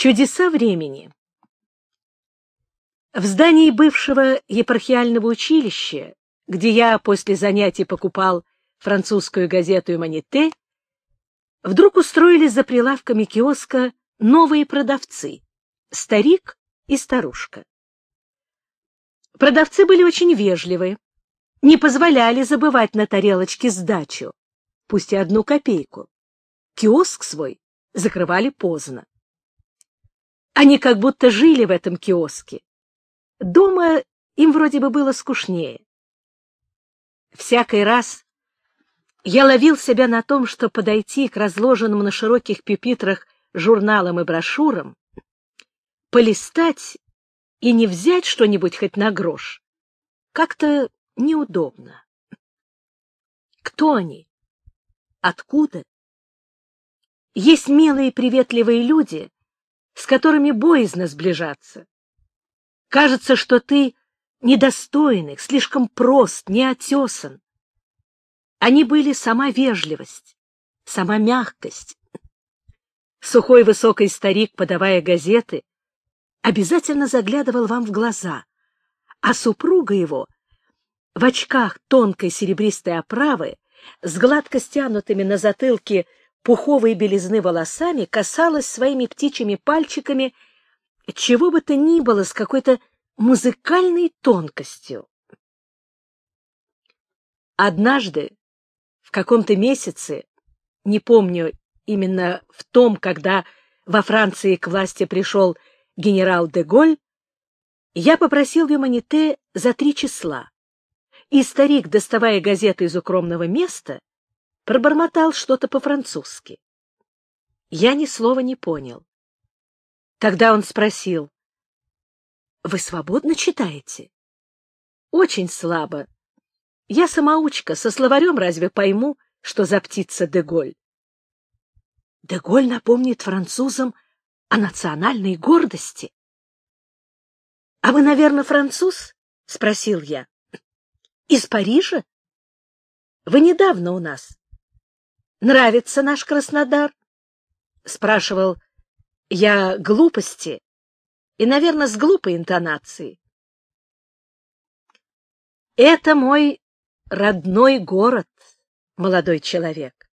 Чудеса времени. В здании бывшего епархиального училища, где я после занятий покупал французскую газету «Юманите», вдруг устроились за прилавками киоска новые продавцы — старик и старушка. Продавцы были очень вежливы, не позволяли забывать на тарелочке сдачу, пусть и 1 копейку. Киоск свой закрывали поздно. Они как будто жили в этом киоске. Дома им вроде бы было скучнее. Всякий раз я ловил себя на том, что подойти к разложенным на широких пюпитрах журналам и брошюрам, полистать и не взять что-нибудь хоть на грош, как-то неудобно. Кто они? Откуда? Есть милые приветливые люди, с которыми боязно сближаться. Кажется, что ты недостойный, слишком прост, неотесан. Они были сама вежливость, сама мягкость. Сухой высокий старик, подавая газеты, обязательно заглядывал вам в глаза, а супруга его в очках тонкой серебристой оправы с гладко стянутыми на затылке пуховой белизны волосами касалась своими птичьими пальчиками чего бы то ни было с какой-то музыкальной тонкостью. Однажды, в каком-то месяце, не помню именно в том, когда во Франции к власти пришел генерал де Голь, я попросил Юманите за 3 числа, и старик, доставая газеты из укромного места, пробормотал что-то по-французски. Я ни слова не понял. Тогда он спросил: «Вы свободно читаете?» «Очень слабо. Я самоучка, со словарем разве пойму, что за птица де Голь?» «Де Голь напомнит французам о национальной гордости». «А вы, наверное, француз?» — спросил я. «Из Парижа? Вы недавно у нас. Нравится наш Краснодар?» — спрашивал я глупости и, наверное, с глупой интонацией. «Это мой родной город, молодой человек».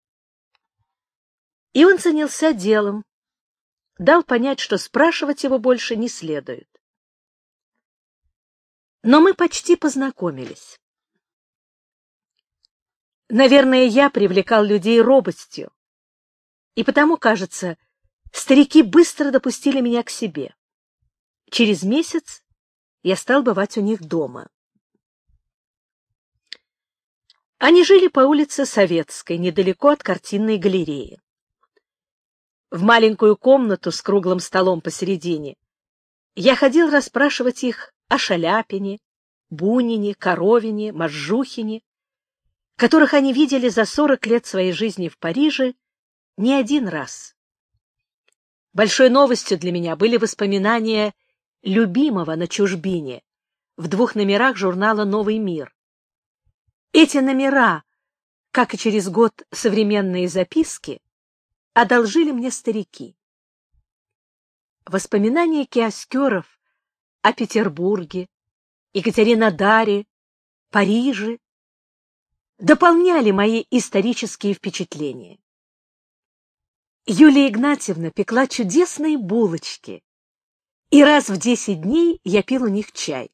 И он занялся делом, дал понять, что спрашивать его больше не следует. Но мы почти познакомились. Наверное, я привлекал людей робостью, и потому, кажется, старики быстро допустили меня к себе. Через месяц я стал бывать у них дома. Они жили по улице Советской, недалеко от картинной галереи. В маленькую комнату с круглым столом посередине я ходил расспрашивать их о Шаляпине, Бунине, Коровине, Можжухине, которых они видели за 40 лет своей жизни в Париже не один раз. Большой новостью для меня были воспоминания любимого на чужбине в 2 номерах журнала «Новый мир». Эти номера, как и через год современные записки, одолжили мне старики. Воспоминания киоскеров о Петербурге, Екатеринодаре, Париже дополняли мои исторические впечатления. Юлия Игнатьевна пекла чудесные булочки, и раз в 10 дней я пил у них чай.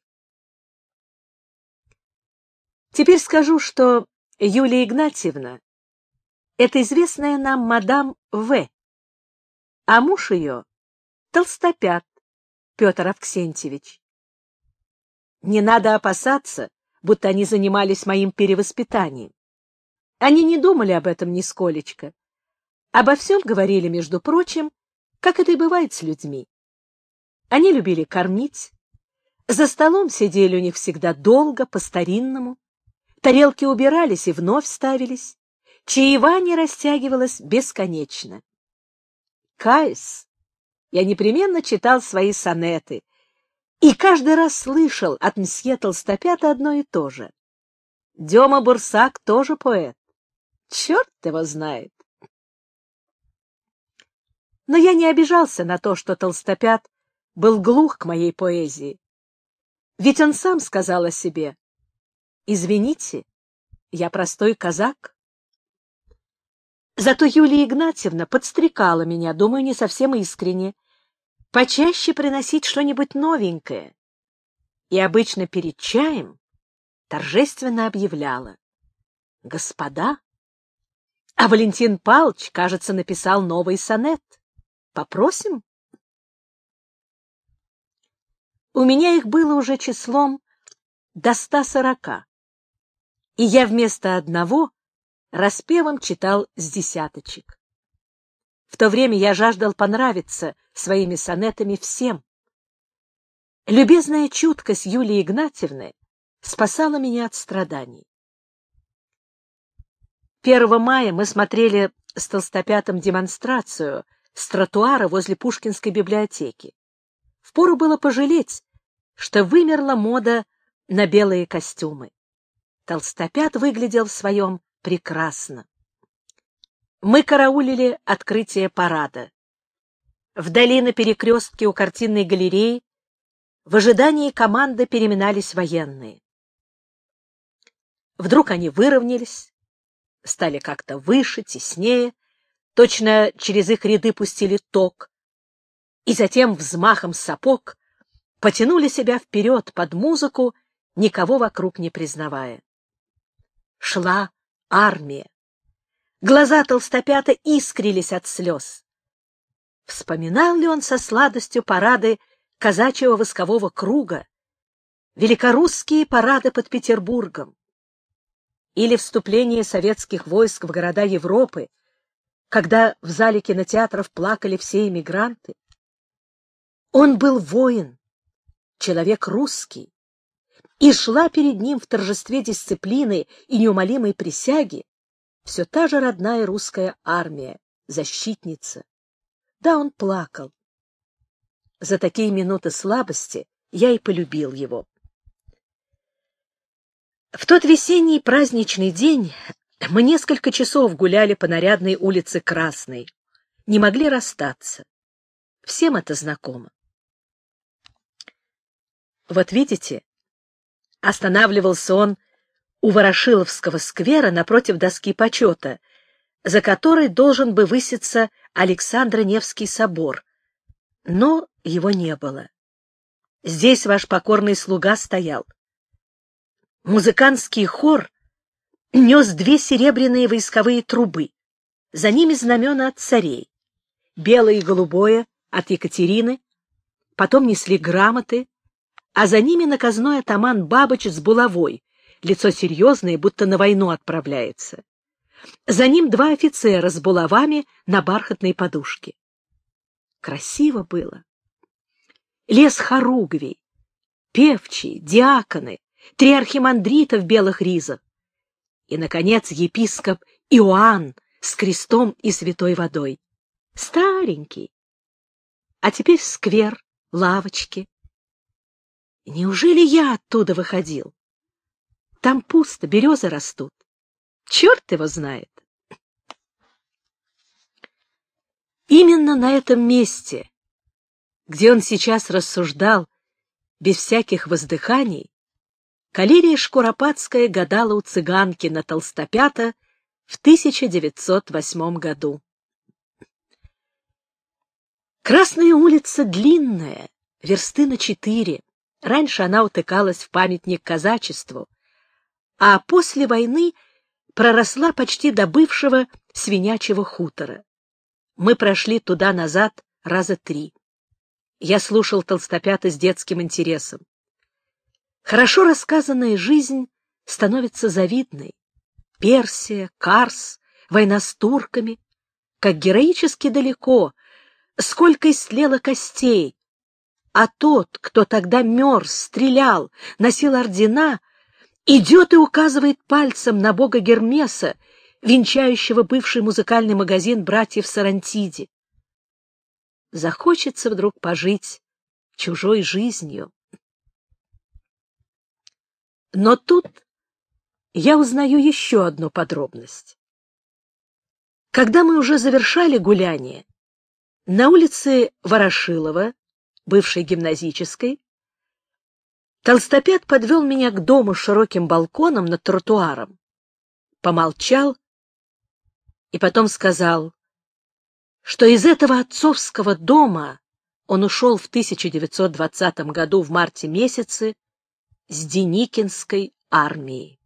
Теперь скажу, что Юлия Игнатьевна — это известная нам мадам В., а муж ее — толстопят Петр Авксентьевич. Не надо опасаться, будто они занимались моим перевоспитанием. Они не думали об этом нисколечко. Обо всем говорили, между прочим, как это и бывает с людьми. Они любили кормить, за столом сидели у них всегда долго, по-старинному, тарелки убирались и вновь ставились, чаевание растягивалось бесконечно. Каюсь, я непременно читал свои сонеты, и каждый раз слышал от мсье Толстопята одно и то же. Дема Бурсак тоже поэт. Черт его знает. Но я не обижался на то, что Толстопят был глух к моей поэзии. Ведь он сам сказал о себе: «Извините, я простой казак». Зато Юлия Игнатьевна подстрекала меня, думаю, не совсем искренне, почаще приносить что-нибудь новенькое. И обычно перед чаем торжественно объявляла: «Господа, а Валентин Павлович, кажется, написал новый сонет. Попросим?» У меня их было уже числом до 140, и я вместо одного распевом читал с десяточек. В то время я жаждал понравиться своими сонетами всем. Любезная чуткость Юлии Игнатьевны спасала меня от страданий. 1 мая мы смотрели с Толстопятом демонстрацию с тротуара возле Пушкинской библиотеки. Впору было пожалеть, что вымерла мода на белые костюмы. Толстопят выглядел в своем прекрасно. Мы караулили открытие парада. Вдали на перекрестке у картинной галереи в ожидании команды переминались военные. Вдруг они выровнялись, стали как-то выше, теснее, точно через их ряды пустили ток, и затем взмахом сапог потянули себя вперед под музыку, никого вокруг не признавая. Шла армия. Глаза Толстопята искрились от слез. Вспоминал ли он со сладостью парады казачьего воскового круга, великорусские парады под Петербургом, или вступление советских войск в города Европы, когда в зале кинотеатров плакали все эмигранты? Он был воин, человек русский, и шла перед ним в торжестве дисциплины и неумолимой присяги все та же родная русская армия, защитница. Да, он плакал. За такие минуты слабости я и полюбил его. В тот весенний праздничный день мы несколько часов гуляли по нарядной улице Красной, не могли расстаться. Всем это знакомо. Вот видите, останавливался он у Ворошиловского сквера напротив доски почета, за которой должен бы выситься Александро-Невский собор, но его не было. Здесь ваш покорный слуга стоял. Музыкантский хор нес 2 серебряные войсковые трубы, за ними знамена от царей, белое и голубое от Екатерины, потом несли грамоты, а за ними наказной атаман Бабыч с булавой, лицо серьезное, будто на войну отправляется. За ним 2 офицера с булавами на бархатной подушке. Красиво было. Лес хоругвий, певчие, диаконы, 3 архимандрита в белых ризах и, наконец, епископ Иоанн с крестом и святой водой. Старенький. А теперь сквер, лавочки. Неужели я оттуда выходил? Там пусто, березы растут. Черт его знает. Именно на этом месте, где он сейчас рассуждал без всяких воздыханий, Калерия Шкуропадская гадала у цыганки на Толстопята в 1908 году. Красная улица длинная, версты на 4. Раньше она утыкалась в памятник казачеству, а после войны проросла почти до бывшего свинячьего хутора. Мы прошли туда-назад раза 3. Я слушал Толстопята с детским интересом. Хорошо рассказанная жизнь становится завидной. Персия, Карс, война с турками. Как героически далеко, сколько истлело костей. А тот, кто тогда мерз, стрелял, носил ордена, идет и указывает пальцем на бога Гермеса, венчающего бывший музыкальный магазин братьев Сарантиди. Захочется вдруг пожить чужой жизнью. Но тут я узнаю еще одну подробность. Когда мы уже завершали гуляние, На улице Ворошилова, бывшей гимназической, толстопят подвел меня к дому с широким балконом над тротуаром, помолчал и потом сказал, что из этого отцовского дома он ушел в 1920 году в марте месяце с Деникинской армией.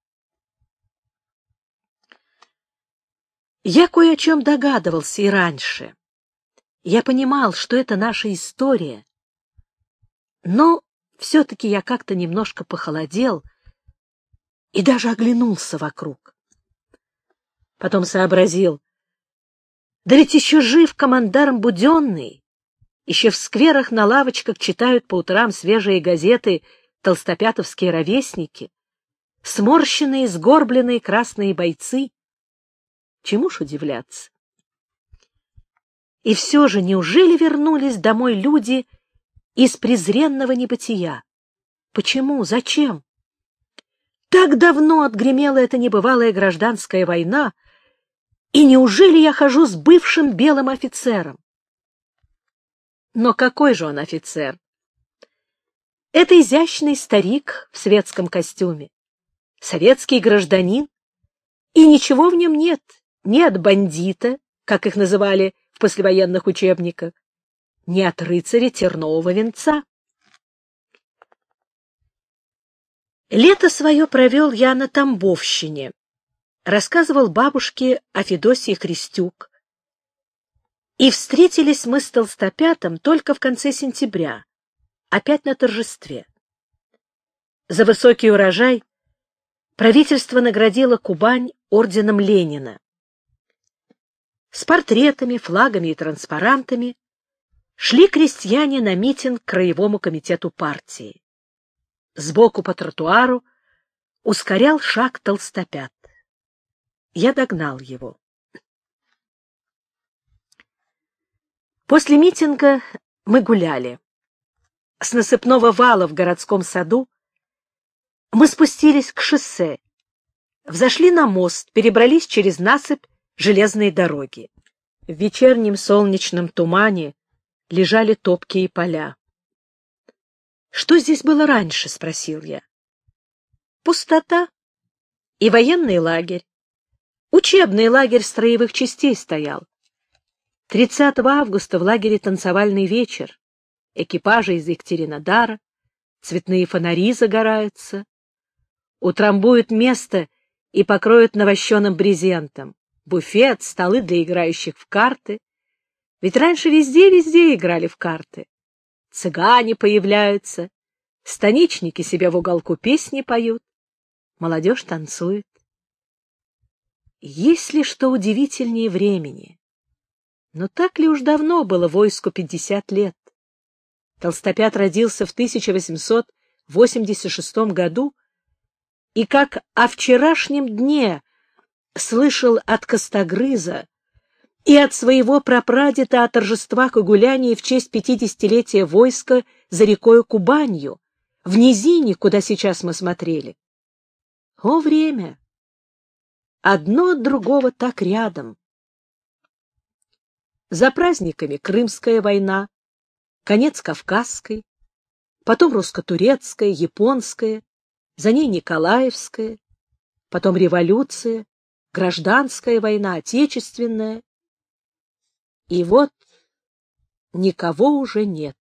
Я кое о чем догадывался и раньше. Я понимал, что это наша история, но все-таки я как-то немножко похолодел и даже оглянулся вокруг. Потом сообразил, да ведь еще жив командарм Буденный, еще в скверах на лавочках читают по утрам свежие газеты толстопятовские ровесники, сморщенные, сгорбленные красные бойцы. Чему ж удивляться? И все же, неужели вернулись домой люди из презренного небытия? Почему? Зачем? Так давно отгремела эта небывалая гражданская война, и неужели я хожу с бывшим белым офицером? Но какой же он офицер? Это изящный старик в светском костюме, советский гражданин, и ничего в нем нет, ни от бандита, как их называли в послевоенных учебниках, ни от рыцаря тернового венца. Лето свое провел я на Тамбовщине, рассказывал бабушке о Федосии Христюк, и встретились мы с толстопятом только в конце сентября, опять на торжестве. За высокий урожай правительство наградило Кубань орденом Ленина. С портретами, флагами и транспарантами шли крестьяне на митинг к краевому комитету партии. Сбоку по тротуару ускорял шаг толстопят. Я догнал его. После митинга мы гуляли. С насыпного вала в городском саду мы спустились к шоссе, взошли на мост, перебрались через насыпь железной дороги. В вечернем солнечном тумане лежали топкие поля. «Что здесь было раньше?» — спросил я. «Пустота и военный лагерь. Учебный лагерь строевых частей стоял. 30 августа в лагере танцевальный вечер. Экипажи из Екатеринодара, цветные фонари загораются. Утрамбуют место и покроют навощенным брезентом. Буфет, столы для играющих в карты. Ведь раньше везде играли в карты. Цыгане появляются, станичники себе в уголку песни поют, молодежь танцует. Есть ли что удивительнее времени? Но так ли уж давно было войску 50 лет? Толстопят родился в 1886 году, и как о вчерашнем дне слышал от Костогрыза и от своего прапрадеда о торжествах и гулянии в честь 50-летия войска за рекою Кубанью, в низине, куда сейчас мы смотрели. О, время! Одно от другого так рядом. За праздниками Крымская война, конец Кавказской, потом русско-турецкая, японская, за ней Николаевская, потом революция, гражданская война, отечественная. И вот никого уже нет.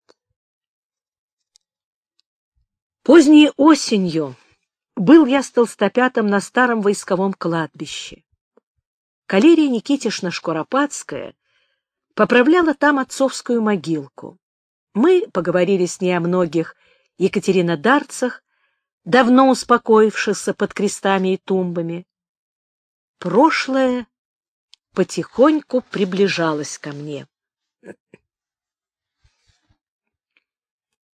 Поздней осенью был я с толстопятом на старом войсковом кладбище. Калерия Никитишна Шкуропадская поправляла там отцовскую могилку. Мы поговорили с ней о многих екатеринодарцах, давно успокоившихся под крестами и тумбами. Прошлое потихоньку приближалось ко мне.